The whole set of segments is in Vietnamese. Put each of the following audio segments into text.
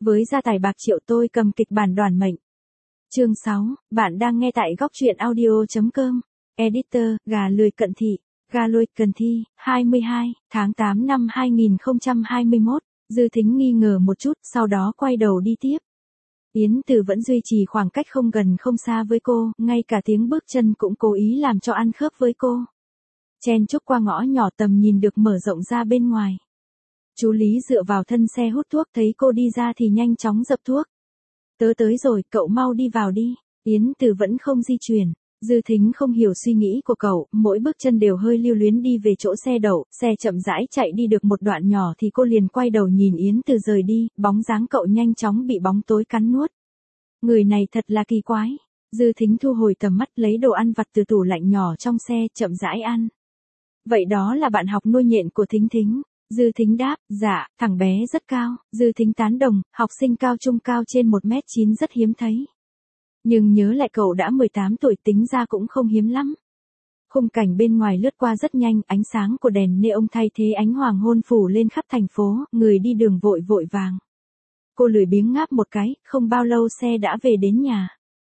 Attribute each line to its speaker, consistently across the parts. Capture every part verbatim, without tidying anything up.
Speaker 1: Với gia tài bạc triệu tôi cầm kịch bản đoản mệnh. Chương sáu, bạn đang nghe tại góc truyện audio.com. Editor, gà lười cận thị, gà lôi cần thi, hai mươi hai, tháng tám năm hai nghìn không trăm hai mươi mốt, Dư Thính nghi ngờ một chút, sau đó quay đầu đi tiếp. Yến Từ vẫn duy trì khoảng cách không gần không xa với cô, ngay cả tiếng bước chân cũng cố ý làm cho ăn khớp với cô. Chen chúc qua ngõ nhỏ tầm nhìn được mở rộng ra bên ngoài. Chú Lý dựa vào thân xe hút thuốc thấy cô đi ra thì nhanh chóng dập thuốc. Tớ tới rồi, cậu mau đi vào đi. Yến Từ vẫn không di chuyển. Dư Thính không hiểu suy nghĩ của cậu, mỗi bước chân đều hơi lưu luyến đi về chỗ xe đậu, xe chậm rãi chạy đi được một đoạn nhỏ thì cô liền quay đầu nhìn Yến Từ rời đi, bóng dáng cậu nhanh chóng bị bóng tối cắn nuốt. Người này thật là kỳ quái. Dư Thính thu hồi tầm mắt lấy đồ ăn vặt từ tủ lạnh nhỏ trong xe, chậm rãi ăn. Vậy đó là bạn học nuôi nhện của Thính Thính. Dư Thính đáp, dạ, thằng bé rất cao. Dư Thính tán đồng, học sinh cao trung cao trên một mét chín rất hiếm thấy. Nhưng nhớ lại cậu đã mười tám tuổi tính ra cũng không hiếm lắm. Khung cảnh bên ngoài lướt qua rất nhanh, ánh sáng của đèn neon thay thế ánh hoàng hôn phủ lên khắp thành phố, người đi đường vội vội vàng. Cô lười biếng ngáp một cái, không bao lâu xe đã về đến nhà.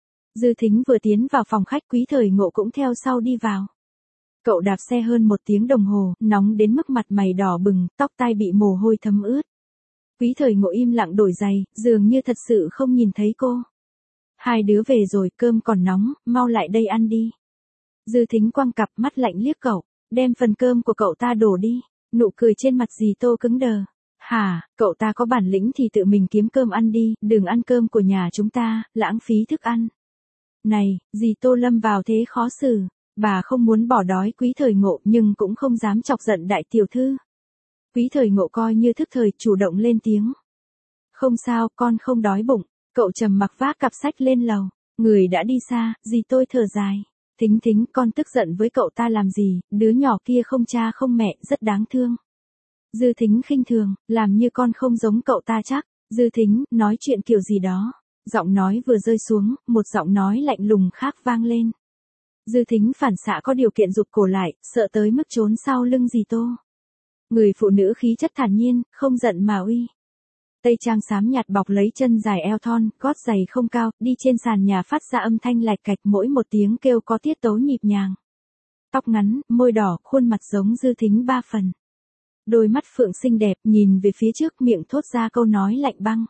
Speaker 1: Dư Thính vừa tiến vào phòng khách, Quý Thời Ngộ cũng theo sau đi vào. Cậu đạp xe hơn một tiếng đồng hồ, nóng đến mức mặt mày đỏ bừng, tóc tai bị mồ hôi thấm ướt. Quý Thời Ngộ im lặng đổi giày, dường như thật sự không nhìn thấy cô. Hai đứa về rồi, cơm còn nóng, mau lại đây ăn đi. Dư Thính quăng cặp mắt lạnh liếc cậu, đem phần cơm của cậu ta đổ đi. Nụ cười trên mặt dì Tô cứng đờ. Hả, cậu ta có bản lĩnh thì tự mình kiếm cơm ăn đi, đừng ăn cơm của nhà chúng ta, lãng phí thức ăn. Này, dì Tô lâm vào thế khó xử. Bà không muốn bỏ đói Quý Thời Ngộ nhưng cũng không dám chọc giận đại tiểu thư. Quý Thời Ngộ coi như thức thời, chủ động lên tiếng. Không sao, con không đói bụng. Cậu trầm mặc vác cặp sách lên lầu. Người đã đi xa, dì tôi thở dài. Thính Thính, con tức giận với cậu ta làm gì, đứa nhỏ kia không cha không mẹ, rất đáng thương. Dư Thính khinh thường, làm như con không giống cậu ta chắc. Dư Thính, nói chuyện kiểu gì đó. Giọng nói vừa rơi xuống, một giọng nói lạnh lùng khác vang lên. Dư Thính phản xạ có điều kiện rụt cổ lại, sợ tới mức trốn sau lưng dì Tô. Người phụ nữ khí chất thản nhiên, không giận mà uy. Tây trang xám nhạt bọc lấy chân dài eo thon, gót giày không cao, đi trên sàn nhà phát ra âm thanh lạch cạch, mỗi một tiếng kêu có tiết tấu nhịp nhàng. Tóc ngắn, môi đỏ, khuôn mặt giống Dư Thính ba phần. Đôi mắt phượng xinh đẹp, nhìn về phía trước, miệng thốt ra câu nói lạnh băng.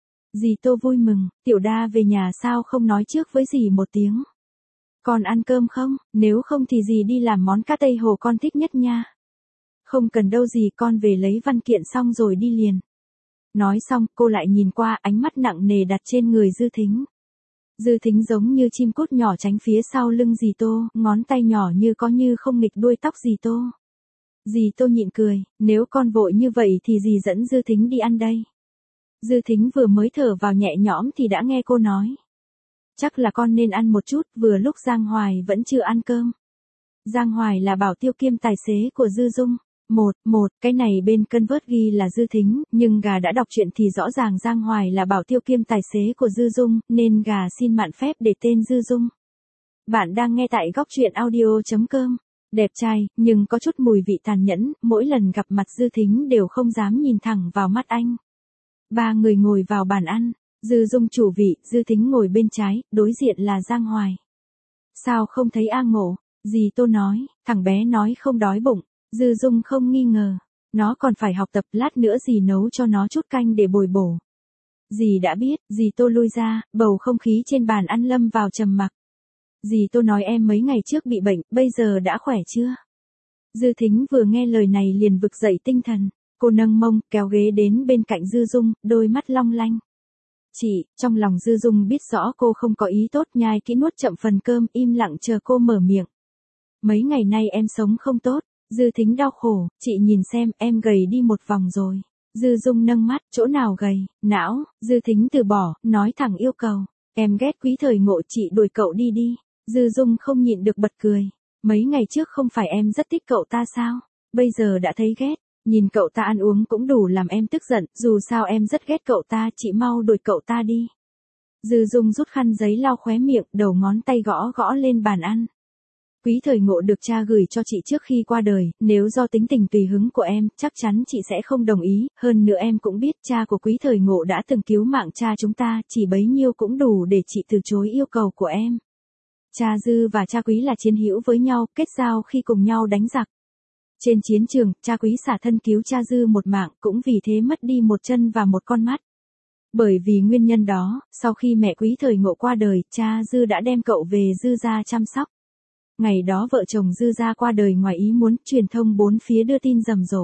Speaker 1: Dì Tô vui mừng, tiểu đa về nhà sao không nói trước với dì một tiếng. Con ăn cơm không, nếu không thì dì đi làm món cá tây hồ con thích nhất nha. Không cần đâu dì, con về lấy văn kiện xong rồi đi liền. Nói xong, cô lại nhìn qua, ánh mắt nặng nề đặt trên người Dư Thính. Dư Thính giống như chim cút nhỏ tránh phía sau lưng dì Tô, ngón tay nhỏ như có như không nghịch đuôi tóc dì Tô. Dì Tô nhịn cười, nếu con vội như vậy thì dì dẫn Dư Thính đi ăn đây. Dư Thính vừa mới thở vào nhẹ nhõm thì đã nghe cô nói. Chắc là con nên ăn một chút, vừa lúc Giang Hoài vẫn chưa ăn cơm. Giang Hoài là bảo tiêu kiêm tài xế của Dư Dung. Một, một, cái này bên cân vớt ghi là Dư Thính, nhưng gà đã đọc chuyện thì rõ ràng Giang Hoài là bảo tiêu kiêm tài xế của Dư Dung, nên gà xin mạn phép để tên Dư Dung. Bạn đang nghe tại góc truyện audio.com. Đẹp trai, nhưng có chút mùi vị tàn nhẫn, mỗi lần gặp mặt Dư Thính đều không dám nhìn thẳng vào mắt anh. Ba người ngồi vào bàn ăn. Dư Dung chủ vị, Dư Thính ngồi bên trái, đối diện là Giang Hoài. Sao không thấy A Ngộ? Dì Tô nói, thằng bé nói không đói bụng. Dư Dung không nghi ngờ. Nó còn phải học tập, lát nữa dì nấu cho nó chút canh để bồi bổ. Dì đã biết, dì Tô lui ra, bầu không khí trên bàn ăn lâm vào trầm mặc. Dì Tô nói em mấy ngày trước bị bệnh, bây giờ đã khỏe chưa? Dư Thính vừa nghe lời này liền vực dậy tinh thần. Cô nâng mông, kéo ghế đến bên cạnh Dư Dung, đôi mắt long lanh. Chị, trong lòng Dư Dung biết rõ cô không có ý tốt, nhai kỹ nuốt chậm phần cơm, im lặng chờ cô mở miệng. Mấy ngày nay em sống không tốt. Dư Thính đau khổ, chị nhìn xem, em gầy đi một vòng rồi. Dư Dung nâng mắt, chỗ nào gầy, não, Dư Thính từ bỏ, nói thẳng yêu cầu. Em ghét Quý Thời Ngộ, chị đuổi cậu đi đi. Dư Dung không nhịn được bật cười. Mấy ngày trước không phải em rất thích cậu ta sao? Bây giờ đã thấy ghét. Nhìn cậu ta ăn uống cũng đủ làm em tức giận, dù sao em rất ghét cậu ta, chị mau đuổi cậu ta đi. Dư Dung rút khăn giấy lau khóe miệng, đầu ngón tay gõ gõ lên bàn ăn. Quý Thời Ngộ được cha gửi cho chị trước khi qua đời, nếu do tính tình tùy hứng của em, chắc chắn chị sẽ không đồng ý, hơn nữa em cũng biết cha của Quý Thời Ngộ đã từng cứu mạng cha chúng ta, chỉ bấy nhiêu cũng đủ để chị từ chối yêu cầu của em. Cha Dư và cha Quý là chiến hữu với nhau, kết giao khi cùng nhau đánh giặc. Trên chiến trường, cha Quý xả thân cứu cha Dư một mạng, cũng vì thế mất đi một chân và một con mắt. Bởi vì nguyên nhân đó, sau khi mẹ Quý Thời Ngộ qua đời, cha Dư đã đem cậu về Dư gia chăm sóc. Ngày đó vợ chồng Dư gia qua đời ngoài ý muốn, truyền thông bốn phía đưa tin rầm rộ.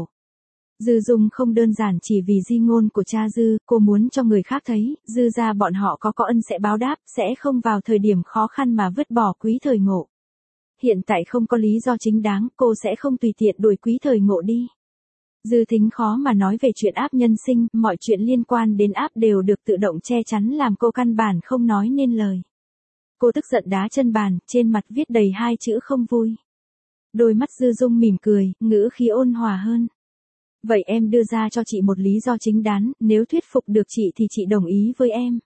Speaker 1: Dư Dung không đơn giản chỉ vì di ngôn của cha Dư, cô muốn cho người khác thấy, Dư gia bọn họ có có ân sẽ báo đáp, sẽ không vào thời điểm khó khăn mà vứt bỏ Quý Thời Ngộ. Hiện tại không có lý do chính đáng, cô sẽ không tùy tiện đuổi Quý Thời Ngộ đi. Dư Thính khó mà nói về chuyện áp nhân sinh, mọi chuyện liên quan đến áp đều được tự động che chắn làm cô căn bản không nói nên lời. Cô tức giận đá chân bàn, trên mặt viết đầy hai chữ không vui. Đôi mắt Dư Dung mỉm cười, ngữ khí ôn hòa hơn. Vậy em đưa ra cho chị một lý do chính đáng, nếu thuyết phục được chị thì chị đồng ý với em.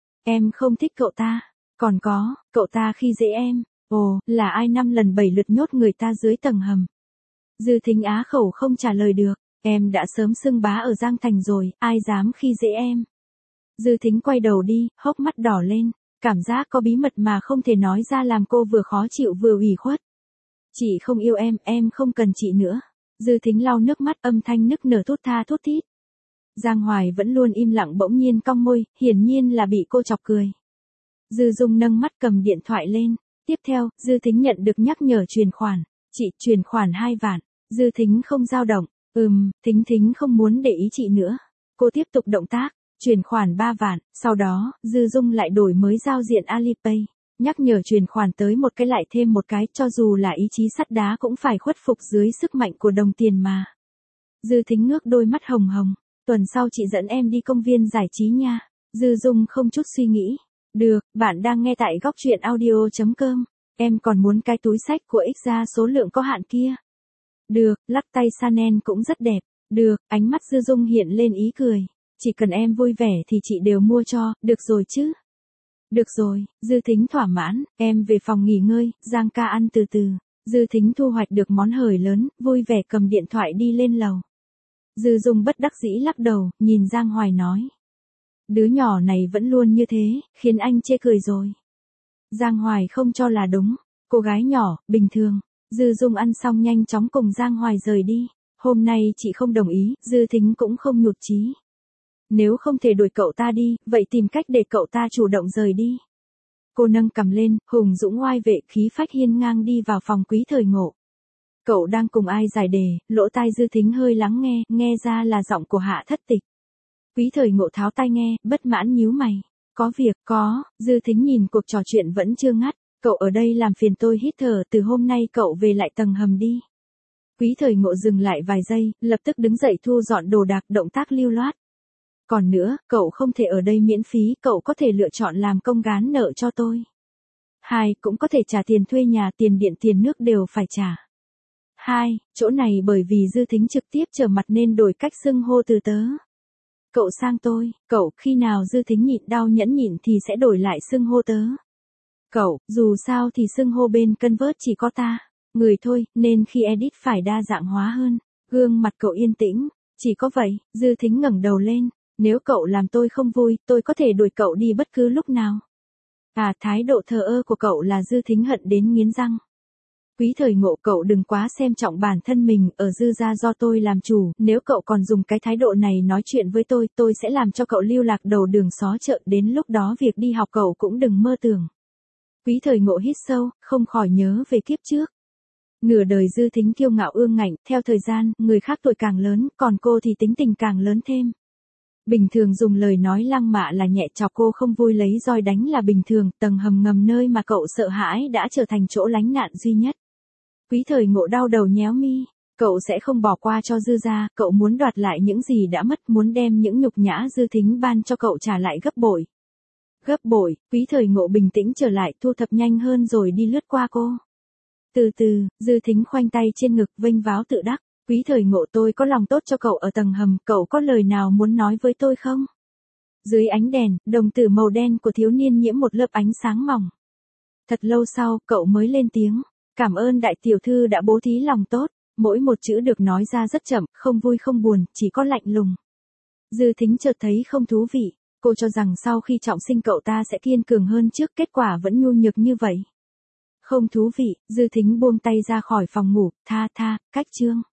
Speaker 1: Em không thích cậu ta. Còn có, cậu ta khi dễ em. Ồ, là ai năm lần bảy lượt nhốt người ta dưới tầng hầm. Dư Thính á khẩu không trả lời được. Em đã sớm xưng bá ở Giang Thành rồi, ai dám khi dễ em. Dư Thính quay đầu đi, hốc mắt đỏ lên. Cảm giác có bí mật mà không thể nói ra làm cô vừa khó chịu vừa ủy khuất. Chị không yêu em, em không cần chị nữa. Dư Thính lau nước mắt, âm thanh nức nở thốt tha thốt thít. Giang Hoài vẫn luôn im lặng bỗng nhiên cong môi, hiển nhiên là bị cô chọc cười. Dư Dung nâng mắt cầm điện thoại lên. Tiếp theo, Dư Thính nhận được nhắc nhở truyền khoản. Chị truyền khoản hai vạn. Dư Thính không dao động. Ừm, Thính Thính không muốn để ý chị nữa. Cô tiếp tục động tác. Chuyển khoản ba vạn, sau đó, Dư Dung lại đổi mới giao diện Alipay. Nhắc nhở chuyển khoản tới một cái lại thêm một cái, cho dù là ý chí sắt đá cũng phải khuất phục dưới sức mạnh của đồng tiền mà. Dư Thính ngước đôi mắt hồng hồng. Tuần sau chị dẫn em đi công viên giải trí nha. Dư Dung không chút suy nghĩ. Được, bạn đang nghe tại góc truyện audio chấm com. Em còn muốn cái túi xách của X ra số lượng có hạn kia. Được, lắc tay Chanel cũng rất đẹp. Được, ánh mắt Dư Dung hiện lên ý cười. Chỉ cần em vui vẻ thì chị đều mua cho, được rồi chứ? Được rồi, Dư Thính thỏa mãn, em về phòng nghỉ ngơi, Giang ca ăn từ từ. Dư Thính thu hoạch được món hời lớn, vui vẻ cầm điện thoại đi lên lầu. Dư Dung bất đắc dĩ lắc đầu, nhìn Giang Hoài nói. Đứa nhỏ này vẫn luôn như thế, khiến anh chê cười rồi. Giang Hoài không cho là đúng. Cô gái nhỏ, bình thường. Dư Dung ăn xong nhanh chóng cùng Giang Hoài rời đi. Hôm nay chị không đồng ý, Dư Thính cũng không nhụt chí. Nếu không thể đuổi cậu ta đi, vậy tìm cách để cậu ta chủ động rời đi. Cô nâng cằm lên, hùng dũng oai vệ, khí phách hiên ngang đi vào phòng Quý Thời Ngộ. Cậu đang cùng ai giải đề, lỗ tai Dư Thính hơi lắng nghe, nghe ra là giọng của Hạ Thất Tịch. Quý Thời Ngộ tháo tai nghe, bất mãn nhíu mày. Có việc, có, Dư Thính nhìn cuộc trò chuyện vẫn chưa ngắt. Cậu ở đây làm phiền tôi hít thở, từ hôm nay cậu về lại tầng hầm đi. Quý Thời Ngộ dừng lại vài giây, lập tức đứng dậy thu dọn đồ đạc, động tác lưu loát. Còn nữa, cậu không thể ở đây miễn phí, cậu có thể lựa chọn làm công gán nợ cho tôi. Hai, cũng có thể trả tiền thuê nhà, tiền điện, tiền nước đều phải trả. Hai, chỗ này bởi vì Dư Thính trực tiếp trở mặt nên đổi cách xưng hô từ tớ. Cậu sang tôi, cậu, khi nào Dư Thính nhịn đau nhẫn nhịn thì sẽ đổi lại xưng hô tớ. Cậu, dù sao thì xưng hô bên Convert chỉ có ta, người thôi, nên khi edit phải đa dạng hóa hơn. Gương mặt cậu yên tĩnh, chỉ có vậy, Dư Thính ngẩng đầu lên. Nếu cậu làm tôi không vui, tôi có thể đuổi cậu đi bất cứ lúc nào. À, thái độ thờ ơ của cậu là Dư Thính hận đến nghiến răng. Quý Thời Ngộ, cậu đừng quá xem trọng bản thân mình, ở Dư gia do tôi làm chủ, nếu cậu còn dùng cái thái độ này nói chuyện với tôi, tôi sẽ làm cho cậu lưu lạc đầu đường xó chợ, đến lúc đó việc đi học cậu cũng đừng mơ tưởng. Quý Thời Ngộ hít sâu, không khỏi nhớ về kiếp trước. Nửa đời Dư Thính kiêu ngạo ương ngạnh, theo thời gian, người khác tuổi càng lớn, còn cô thì tính tình càng lớn thêm. Bình thường dùng lời nói lăng mạ là nhẹ chọc, cô không vui lấy roi đánh là bình thường, tầng hầm ngầm nơi mà cậu sợ hãi đã trở thành chỗ lánh nạn duy nhất. Quý Thời Ngộ đau đầu nhéo mi, cậu sẽ không bỏ qua cho Dư gia, cậu muốn đoạt lại những gì đã mất, muốn đem những nhục nhã Dư Thính ban cho cậu trả lại gấp bội. Gấp bội, Quý Thời Ngộ bình tĩnh trở lại, thu thập nhanh hơn rồi đi lướt qua cô. Từ từ, Dư Thính khoanh tay trên ngực, vênh váo tự đắc. Quý Thời Ngộ, tôi có lòng tốt cho cậu ở tầng hầm, cậu có lời nào muốn nói với tôi không? Dưới ánh đèn, đồng tử màu đen của thiếu niên nhiễm một lớp ánh sáng mỏng. Thật lâu sau, cậu mới lên tiếng. Cảm ơn đại tiểu thư đã bố thí lòng tốt, mỗi một chữ được nói ra rất chậm, không vui không buồn, chỉ có lạnh lùng. Dư Thính chợt thấy không thú vị, cô cho rằng sau khi trọng sinh cậu ta sẽ kiên cường hơn trước, kết quả vẫn nhu nhược như vậy. Không thú vị, Dư Thính buông tay ra khỏi phòng ngủ, tha tha, cách chương.